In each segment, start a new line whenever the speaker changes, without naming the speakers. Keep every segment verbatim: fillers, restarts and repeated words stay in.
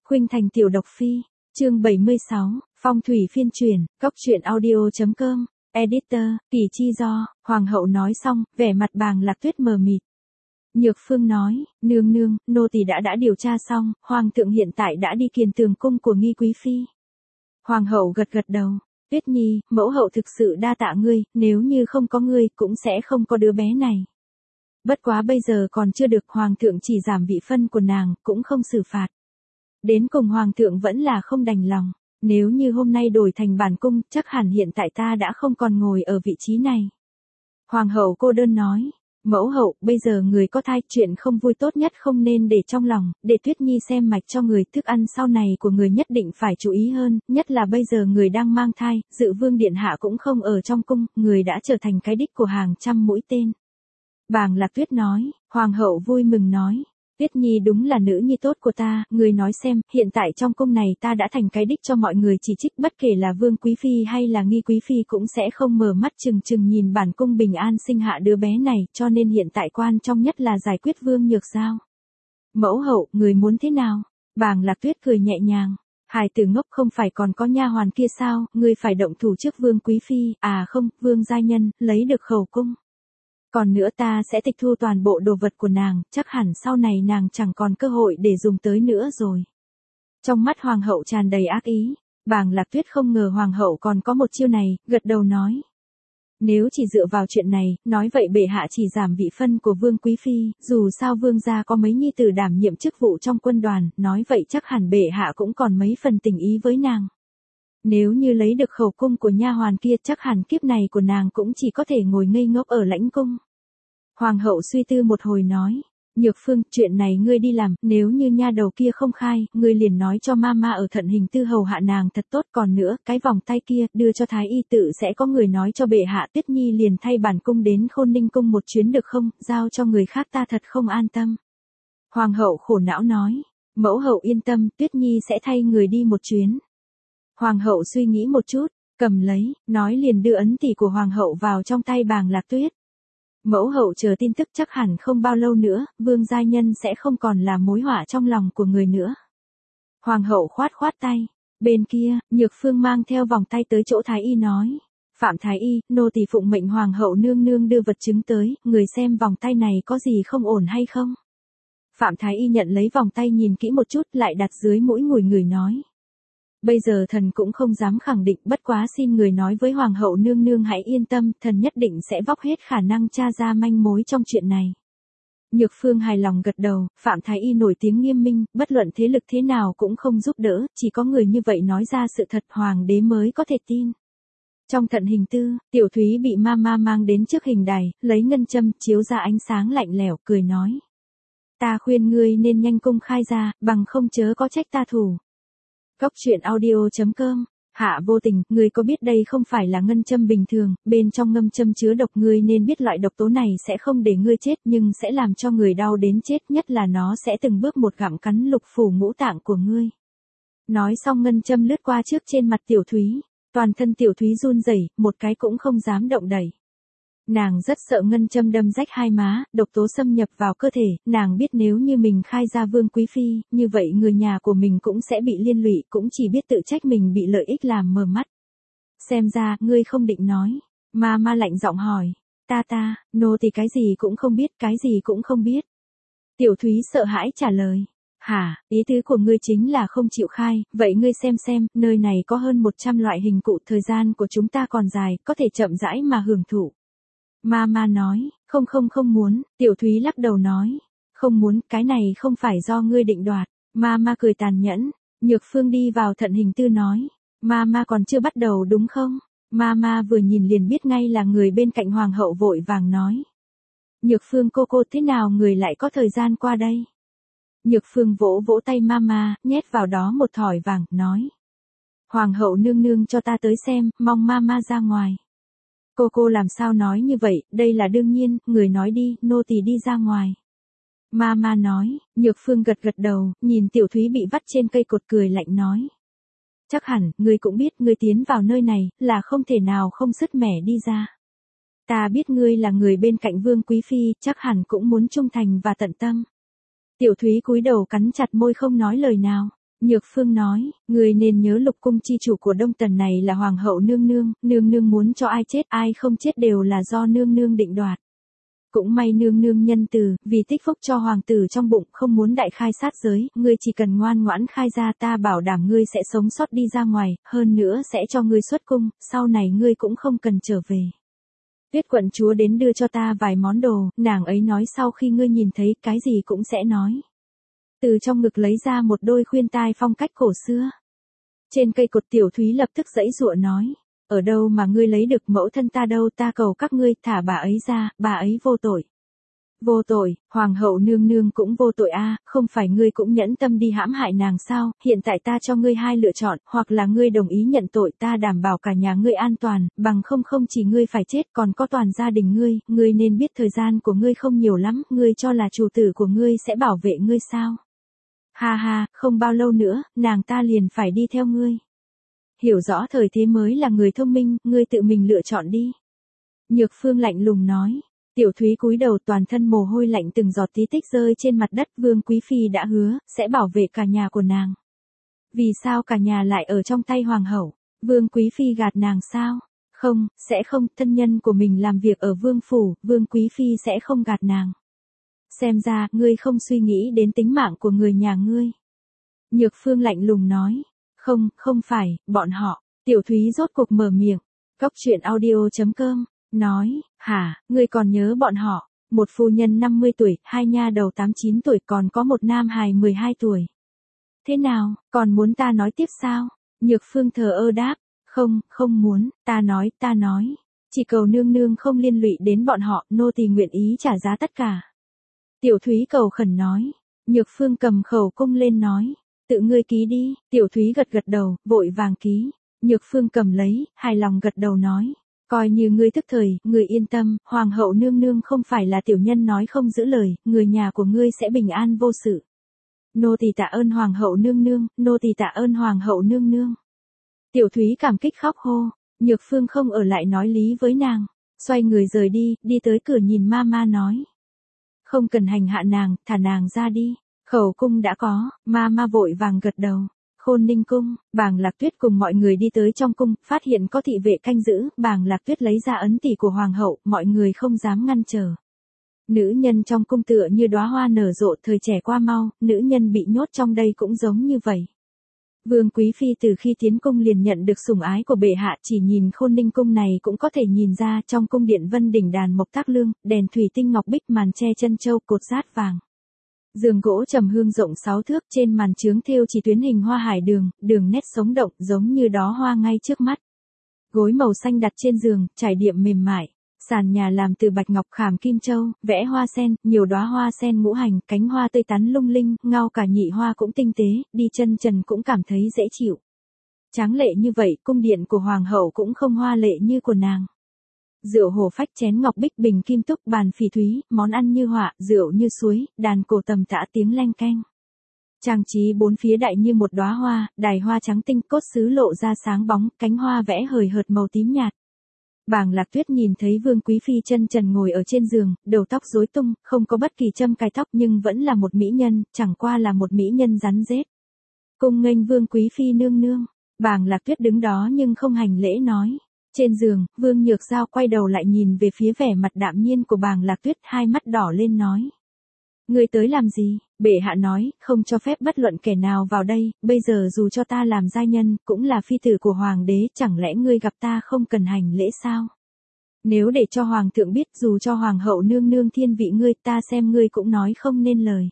Khuynh Thành tiểu độc phi, chương bảy mươi sáu, phong thủy phiên truyền, cốc truyện audio.com, editor, Kỳ Chi Do, Hoàng hậu nói xong, vẻ mặt Bàng Lạc Tuyết mờ mịt. Nhược Phương nói, nương nương, nô tỳ đã đã điều tra xong, Hoàng thượng hiện tại đã đi kiền tường cung của nghi quý phi. Hoàng hậu gật gật đầu, Tuyết Nhi, mẫu hậu thực sự đa tạ ngươi, nếu như không có ngươi cũng sẽ không có đứa bé này. Bất quá bây giờ còn chưa được, Hoàng thượng chỉ giảm vị phân của nàng, cũng không xử phạt. Đến cùng Hoàng thượng vẫn là không đành lòng, nếu như hôm nay đổi thành bản cung, chắc hẳn hiện tại ta đã không còn ngồi ở vị trí này. Hoàng hậu cô đơn nói, mẫu hậu, bây giờ người có thai, chuyện không vui tốt nhất không nên để trong lòng, để Tuyết Nhi xem mạch cho người, thức ăn sau này của người nhất định phải chú ý hơn, nhất là bây giờ người đang mang thai, Dự Vương điện hạ cũng không ở trong cung, người đã trở thành cái đích của hàng trăm mũi tên. Bàng Lạc Tuyết nói, Hoàng hậu vui mừng nói, Tuyết Nhi đúng là nữ nhi tốt của ta, người nói xem, hiện tại trong cung này ta đã thành cái đích cho mọi người chỉ trích, bất kể là Vương Quý Phi hay là Nghi Quý Phi cũng sẽ không mở mắt chừng chừng nhìn bản cung bình an sinh hạ đứa bé này, cho nên hiện tại quan trọng nhất là giải quyết Vương Nhược Giao. Mẫu hậu, người muốn thế nào? Bàng Lạc Tuyết cười nhẹ nhàng, hài tử ngốc, không phải còn có nha hoàn kia sao, người phải động thủ trước Vương Quý Phi, à không, Vương gia nhân, lấy được khẩu cung. Còn nữa ta sẽ tịch thu toàn bộ đồ vật của nàng, chắc hẳn sau này nàng chẳng còn cơ hội để dùng tới nữa rồi. Trong mắt Hoàng hậu tràn đầy ác ý, Bàng Lạc Tuyết không ngờ Hoàng hậu còn có một chiêu này, gật đầu nói. Nếu chỉ dựa vào chuyện này, nói vậy bệ hạ chỉ giảm vị phân của Vương Quý Phi, dù sao Vương gia có mấy nhi tử đảm nhiệm chức vụ trong quân đoàn, nói vậy chắc hẳn bệ hạ cũng còn mấy phần tình ý với nàng. Nếu như lấy được khẩu cung của nha hoàn kia, chắc hẳn kiếp này của nàng cũng chỉ có thể ngồi ngây ngốc ở lãnh cung. Hoàng hậu suy tư một hồi nói, Nhược Phương, chuyện này ngươi đi làm, nếu như nha đầu kia không khai, ngươi liền nói cho mama ở Thận Hình Tư hầu hạ nàng thật tốt, còn nữa, cái vòng tay kia, đưa cho thái y tự sẽ có người nói cho bệ hạ. Tuyết Nhi liền thay bản cung đến Khôn Ninh cung một chuyến được không, giao cho người khác ta thật không an tâm. Hoàng hậu khổ não nói, mẫu hậu yên tâm, Tuyết Nhi sẽ thay người đi một chuyến. Hoàng hậu suy nghĩ một chút, cầm lấy, nói liền đưa ấn tỷ của Hoàng hậu vào trong tay Bàng Lạc Tuyết. Mẫu hậu chờ tin tức, chắc hẳn không bao lâu nữa, Vương gia nhân sẽ không còn là mối họa trong lòng của người nữa. Hoàng hậu khoát khoát tay, bên kia, Nhược Phương mang theo vòng tay tới chỗ thái y nói, Phạm thái y, nô tỳ phụng mệnh Hoàng hậu nương nương đưa vật chứng tới, người xem vòng tay này có gì không ổn hay không. Phạm thái y nhận lấy vòng tay nhìn kỹ một chút, lại đặt dưới mũi ngửi ngửi nói. Bây giờ thần cũng không dám khẳng định, bất quá xin người nói với Hoàng hậu nương nương hãy yên tâm, thần nhất định sẽ vóc hết khả năng tra ra manh mối trong chuyện này. Nhược Phương hài lòng gật đầu, Phạm thái y nổi tiếng nghiêm minh, bất luận thế lực thế nào cũng không giúp đỡ, chỉ có người như vậy nói ra sự thật hoàng đế mới có thể tin. Trong Thận Hình Tư, Tiểu Thúy bị mama mang đến trước hình đài, lấy ngân châm chiếu ra ánh sáng lạnh lẽo, cười nói. Ta khuyên ngươi nên nhanh công khai ra, bằng không chớ có trách ta thủ. Cốc truyện audio.com, Hạ Vô Tình, ngươi có biết đây không phải là ngân châm bình thường, bên trong ngâm châm chứa độc, ngươi nên biết loại độc tố này sẽ không để ngươi chết nhưng sẽ làm cho người đau đến chết, nhất là nó sẽ từng bước một gặm cắn lục phủ ngũ tạng của ngươi. Nói xong ngân châm lướt qua trước trên mặt Tiểu Thúy, toàn thân Tiểu Thúy run rẩy, một cái cũng không dám động đẩy. Nàng rất sợ ngân châm đâm rách hai má, độc tố xâm nhập vào cơ thể, nàng biết nếu như mình khai ra Vương Quý Phi, như vậy người nhà của mình cũng sẽ bị liên lụy, cũng chỉ biết tự trách mình bị lợi ích làm mờ mắt. Xem ra, ngươi không định nói. Ma ma lạnh giọng hỏi, ta ta, nô thì cái gì cũng không biết, cái gì cũng không biết. Tiểu Thúy sợ hãi trả lời. Hả, ý tứ của ngươi chính là không chịu khai, vậy ngươi xem xem, nơi này có hơn một trăm loại hình cụ, thời gian của chúng ta còn dài, có thể chậm rãi mà hưởng thụ. Mama nói, không không không muốn, Tiểu Thúy lắc đầu nói, không muốn, cái này không phải do ngươi định đoạt. Mama cười tàn nhẫn. Nhược Phương đi vào Thận Hình Tư nói, Mama còn chưa bắt đầu đúng không? Mama vừa nhìn liền biết ngay là người bên cạnh Hoàng hậu, vội vàng nói. Nhược Phương cô cô, thế nào người lại có thời gian qua đây? Nhược Phương vỗ vỗ tay Mama, nhét vào đó một thỏi vàng, nói. Hoàng hậu nương nương cho ta tới xem, mong Mama ra ngoài. Cô cô làm sao nói như vậy, đây là đương nhiên, người nói đi, nô tỳ đi ra ngoài. Mama nói, Nhược Phương gật gật đầu, nhìn Tiểu Thúy bị vắt trên cây cột cười lạnh nói. Chắc hẳn, ngươi cũng biết, ngươi tiến vào nơi này, là không thể nào không sứt mẻ đi ra. Ta biết ngươi là người bên cạnh Vương Quý Phi, chắc hẳn cũng muốn trung thành và tận tâm. Tiểu Thúy cúi đầu cắn chặt môi không nói lời nào. Nhược Phương nói, người nên nhớ lục cung chi chủ của Đông Tần này là Hoàng hậu nương nương, nương nương muốn cho ai chết ai không chết đều là do nương nương định đoạt. Cũng may nương nương nhân từ, vì tích phúc cho hoàng tử trong bụng không muốn đại khai sát giới, ngươi chỉ cần ngoan ngoãn khai ra ta bảo đảm ngươi sẽ sống sót đi ra ngoài, hơn nữa sẽ cho ngươi xuất cung, sau này ngươi cũng không cần trở về. Tuyết quận chúa đến đưa cho ta vài món đồ, nàng ấy nói sau khi ngươi nhìn thấy cái gì cũng sẽ nói. Từ trong ngực lấy ra một đôi khuyên tai phong cách cổ xưa. Trên cây cột Tiểu Thúy lập tức giãy giụa nói. Ở đâu mà ngươi lấy được mẫu thân ta đâu, ta cầu các ngươi thả bà ấy ra, bà ấy vô tội. Vô tội, hoàng hậu nương nương cũng vô tội a, à, không phải ngươi cũng nhẫn tâm đi hãm hại nàng sao, hiện tại ta cho ngươi hai lựa chọn, hoặc là ngươi đồng ý nhận tội ta đảm bảo cả nhà ngươi an toàn, bằng không không chỉ ngươi phải chết còn có toàn gia đình ngươi, ngươi nên biết thời gian của ngươi không nhiều lắm, ngươi cho là chủ tử của ngươi sẽ bảo vệ ngươi sao. Ha ha, không bao lâu nữa, nàng ta liền phải đi theo ngươi. Hiểu rõ thời thế mới là người thông minh, ngươi tự mình lựa chọn đi. Nhược Phương lạnh lùng nói. Tiểu Thúy cúi đầu toàn thân mồ hôi lạnh từng giọt tí tích rơi trên mặt đất. Vương Quý Phi đã hứa, sẽ bảo vệ cả nhà của nàng. Vì sao cả nhà lại ở trong tay hoàng hậu? Vương Quý Phi gạt nàng sao? Không, sẽ không, thân nhân của mình làm việc ở vương phủ, Vương Quý Phi sẽ không gạt nàng. Xem ra, ngươi không suy nghĩ đến tính mạng của người nhà ngươi. Nhược Phương lạnh lùng nói. Không, không phải, bọn họ. Tiểu Thúy rốt cuộc mở miệng. Cóc truyện audio chấm com, nói, hả, ngươi còn nhớ bọn họ, một phu nhân năm mươi tuổi, hai nha đầu tám chín tuổi còn có một nam hài mười hai tuổi. Thế nào, còn muốn ta nói tiếp sao? Nhược Phương thờ ơ đáp, không, không muốn, ta nói, ta nói. Chỉ cầu nương nương không liên lụy đến bọn họ, nô tỳ nguyện ý trả giá tất cả. Tiểu Thúy cầu khẩn nói, Nhược Phương cầm khẩu cung lên nói. Tự ngươi ký đi, Tiểu Thúy gật gật đầu, vội vàng ký. Nhược Phương cầm lấy, hài lòng gật đầu nói. Coi như ngươi thức thời, ngươi yên tâm, hoàng hậu nương nương không phải là tiểu nhân nói không giữ lời, người nhà của ngươi sẽ bình an vô sự. Nô tỳ tạ ơn hoàng hậu nương nương, nô tỳ tạ ơn hoàng hậu nương nương. Tiểu Thúy cảm kích khóc hô, Nhược Phương không ở lại nói lý với nàng, xoay người rời đi, đi tới cửa nhìn Mama nói. Không cần hành hạ nàng, thả nàng ra đi. Khẩu cung đã có, Mama vội vàng gật đầu. Khôn Ninh cung, Bàng Lạc Tuyết cùng mọi người đi tới trong cung, phát hiện có thị vệ canh giữ, Bàng Lạc Tuyết lấy ra ấn tỷ của hoàng hậu, mọi người không dám ngăn trở. Nữ nhân trong cung tựa như đóa hoa nở rộ, thời trẻ qua mau, nữ nhân bị nhốt trong đây cũng giống như vậy. Vương Quý Phi từ khi tiến cung liền nhận được sủng ái của bệ hạ, chỉ nhìn Khôn Ninh cung này cũng có thể nhìn ra, trong cung điện Vân Đỉnh đàn mộc thác lương, đèn thủy tinh ngọc bích, màn che chân châu, cột sát vàng. Giường gỗ trầm hương rộng sáu thước, trên màn trướng thêu chỉ tuyến hình hoa hải đường, đường nét sống động giống như đó hoa ngay trước mắt. Gối màu xanh đặt trên giường, trải đệm mềm mại. Sàn nhà làm từ bạch ngọc khảm kim châu, vẽ hoa sen, nhiều đóa hoa sen ngũ hành, cánh hoa tươi tắn lung linh, ngao cả nhị hoa cũng tinh tế, đi chân trần cũng cảm thấy dễ chịu. Tráng lệ như vậy, cung điện của hoàng hậu cũng không hoa lệ như của nàng. Rượu hồ phách, chén ngọc bích, bình kim túc, bàn phỉ thúy, món ăn như họa, rượu như suối, đàn cổ tầm tã tiếng leng keng. Trang trí bốn phía đại như một đóa hoa, đài hoa trắng tinh, cốt sứ lộ ra sáng bóng, cánh hoa vẽ hời hợt màu tím nhạt. Bàng Lạc Tuyết nhìn thấy Vương Quý Phi chân trần ngồi ở trên giường, đầu tóc rối tung, không có bất kỳ châm cài tóc nhưng vẫn là một mỹ nhân, chẳng qua là một mỹ nhân rắn rết. Cung nghênh Vương Quý Phi nương nương. Bàng Lạc Tuyết đứng đó nhưng không hành lễ nói. Trên giường, Vương Nhược Giao quay đầu lại nhìn về phía vẻ mặt đạm nhiên của Bàng Lạc Tuyết, hai mắt đỏ lên nói. Ngươi tới làm gì? Bệ hạ nói, không cho phép bất luận kẻ nào vào đây, bây giờ dù cho ta làm giai nhân, cũng là phi tử của hoàng đế, chẳng lẽ ngươi gặp ta không cần hành lễ sao? Nếu để cho hoàng thượng biết, dù cho hoàng hậu nương nương thiên vị ngươi, ta xem ngươi cũng nói không nên lời.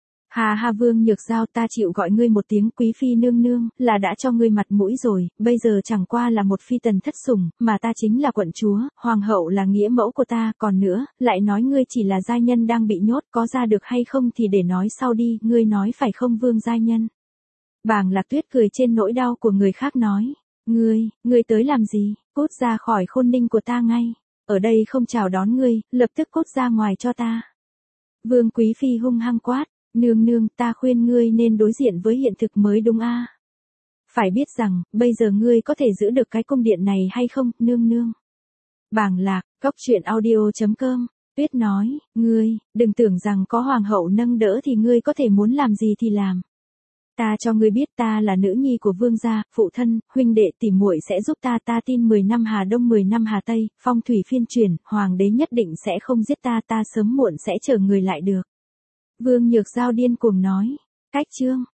Hà hà Vương Nhược Giao, ta chịu gọi ngươi một tiếng Quý Phi nương nương, là đã cho ngươi mặt mũi rồi, bây giờ chẳng qua là một phi tần thất sủng, mà ta chính là quận chúa, hoàng hậu là nghĩa mẫu của ta, còn nữa, lại nói ngươi chỉ là giai nhân đang bị nhốt, có ra được hay không thì để nói sau đi, ngươi nói phải không Vương giai nhân? Bàng Lạc Tuyết cười trên nỗi đau của người khác nói, ngươi, ngươi tới làm gì, cút ra khỏi Khôn Ninh của ta ngay, ở đây không chào đón ngươi, lập tức cút ra ngoài cho ta. Vương Quý Phi hung hăng quát. Nương nương, ta khuyên ngươi nên đối diện với hiện thực mới đúng a. Phải biết rằng, bây giờ ngươi có thể giữ được cái cung điện này hay không, nương nương. Bàng Lạc, cóc truyện audio chấm com, Tuyết nói, ngươi, đừng tưởng rằng có hoàng hậu nâng đỡ thì ngươi có thể muốn làm gì thì làm. Ta cho ngươi biết ta là nữ nhi của vương gia, phụ thân, huynh đệ tỉ muội sẽ giúp ta, ta tin mười năm Hà Đông mười năm Hà Tây, phong thủy phiên chuyển, hoàng đế nhất định sẽ không giết ta, ta sớm muộn sẽ chờ người lại được. Vương Nhược Giao điên cuồng nói. Cách chương.